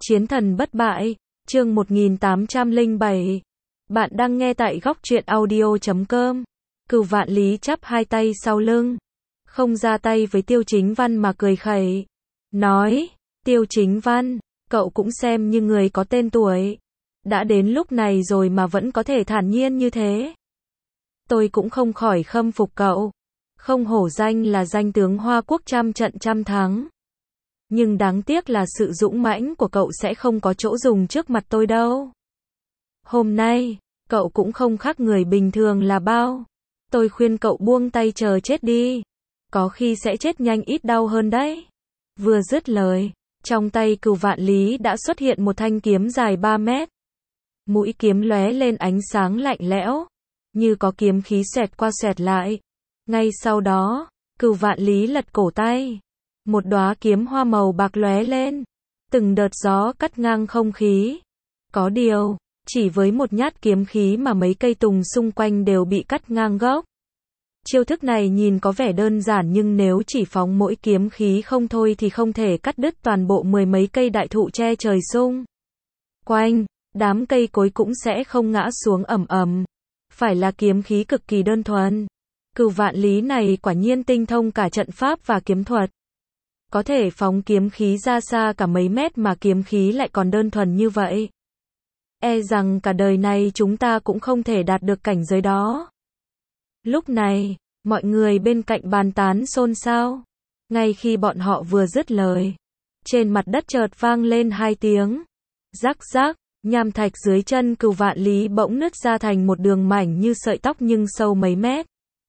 Chiến thần bất bại, chương 1807. Bạn đang nghe tại góc truyện audio.com. Cửu Vạn Lý chắp hai tay sau lưng, không ra tay với Tiêu Chính Văn mà cười khẩy. Nói, Tiêu Chính Văn, cậu cũng xem như người có tên tuổi. Đã đến lúc này rồi mà vẫn có thể thản nhiên như thế. Tôi cũng không khỏi khâm phục cậu. Không hổ danh là danh tướng Hoa Quốc trăm trận trăm thắng. Nhưng đáng tiếc là sự dũng mãnh của cậu sẽ không có chỗ dùng trước mặt tôi đâu. Hôm nay, cậu cũng không khác người bình thường là bao. Tôi khuyên cậu buông tay chờ chết đi. Có khi sẽ chết nhanh ít đau hơn đấy. Vừa dứt lời, trong tay Cửu Vạn Lý đã xuất hiện một thanh kiếm dài 3 mét. Mũi kiếm lóe lên ánh sáng lạnh lẽo, như có kiếm khí xẹt qua xẹt lại. Ngay sau đó, Cửu Vạn Lý lật cổ tay. Một đóa kiếm hoa màu bạc lóe lên, từng đợt gió cắt ngang không khí. Có điều, chỉ với một nhát kiếm khí mà mấy cây tùng xung quanh đều bị cắt ngang gốc. Chiêu thức này nhìn có vẻ đơn giản nhưng nếu chỉ phóng mỗi kiếm khí không thôi thì không thể cắt đứt toàn bộ mười mấy cây đại thụ che trời xung quanh, đám cây cối cũng sẽ không ngã xuống ầm ầm. Phải là kiếm khí cực kỳ đơn thuần. Cửu Vạn Lý này quả nhiên tinh thông cả trận pháp và kiếm thuật. Có thể phóng kiếm khí ra xa cả mấy mét mà kiếm khí lại còn đơn thuần như vậy. E rằng cả đời này chúng ta cũng không thể đạt được cảnh giới đó. Lúc này, mọi người bên cạnh bàn tán xôn xao. Ngay khi bọn họ vừa dứt lời, trên mặt đất chợt vang lên hai tiếng. Rắc rắc, nham thạch dưới chân Cửu Vạn Lý bỗng nứt ra thành một đường mảnh như sợi tóc nhưng sâu mấy mét.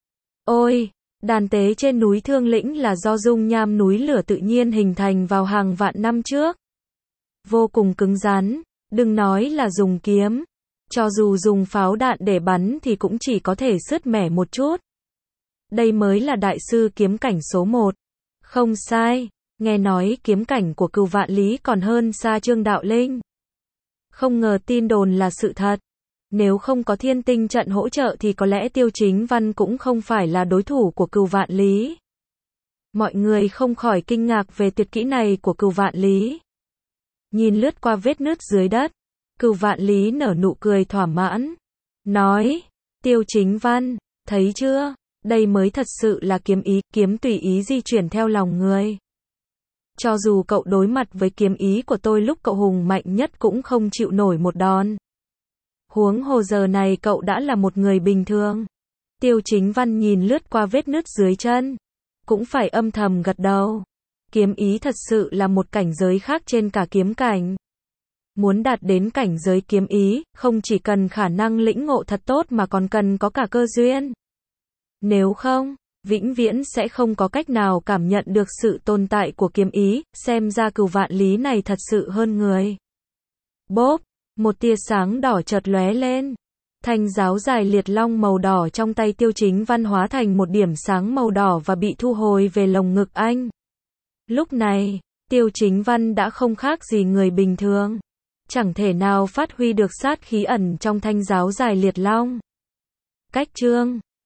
Ôi! Đàn tế trên núi Thương Lĩnh là do dung nham núi lửa tự nhiên hình thành vào hàng vạn năm trước. Vô cùng cứng rắn, đừng nói là dùng kiếm. Cho dù dùng pháo đạn để bắn thì cũng chỉ có thể sứt mẻ một chút. Đây mới là đại sư kiếm cảnh số 1. Không sai, nghe nói kiếm cảnh của Cửu Vạn Lý còn hơn xa Trương Đạo Linh. Không ngờ tin đồn là sự thật. Nếu không có Thiên Tinh trận hỗ trợ thì có lẽ Tiêu Chính Văn cũng không phải là đối thủ của Cửu Vạn Lý. Mọi người không khỏi kinh ngạc về tuyệt kỹ này của Cửu Vạn Lý. Nhìn lướt qua vết nứt dưới đất, Cửu Vạn Lý nở nụ cười thỏa mãn. Nói, Tiêu Chính Văn, thấy chưa, đây mới thật sự là kiếm ý, kiếm tùy ý di chuyển theo lòng người. Cho dù cậu đối mặt với kiếm ý của tôi lúc cậu hùng mạnh nhất cũng không chịu nổi một đòn. Huống hồ giờ này cậu đã là một người bình thường. Tiêu Chính Văn nhìn lướt qua vết nứt dưới chân, cũng phải âm thầm gật đầu. Kiếm ý thật sự là một cảnh giới khác trên cả kiếm cảnh. Muốn đạt đến cảnh giới kiếm ý, không chỉ cần khả năng lĩnh ngộ thật tốt mà còn cần có cả cơ duyên. Nếu không, vĩnh viễn sẽ không có cách nào cảm nhận được sự tồn tại của kiếm ý, xem ra Cửu Vạn Lý này thật sự hơn người. Bốp! Một tia sáng đỏ chợt lóe lên. Thanh giáo dài liệt long màu đỏ trong tay Tiêu Chính Văn hóa thành một điểm sáng màu đỏ và bị thu hồi về lồng ngực anh. Lúc này, Tiêu Chính Văn đã không khác gì người bình thường. Chẳng thể nào phát huy được sát khí ẩn trong thanh giáo dài liệt long. Cách chương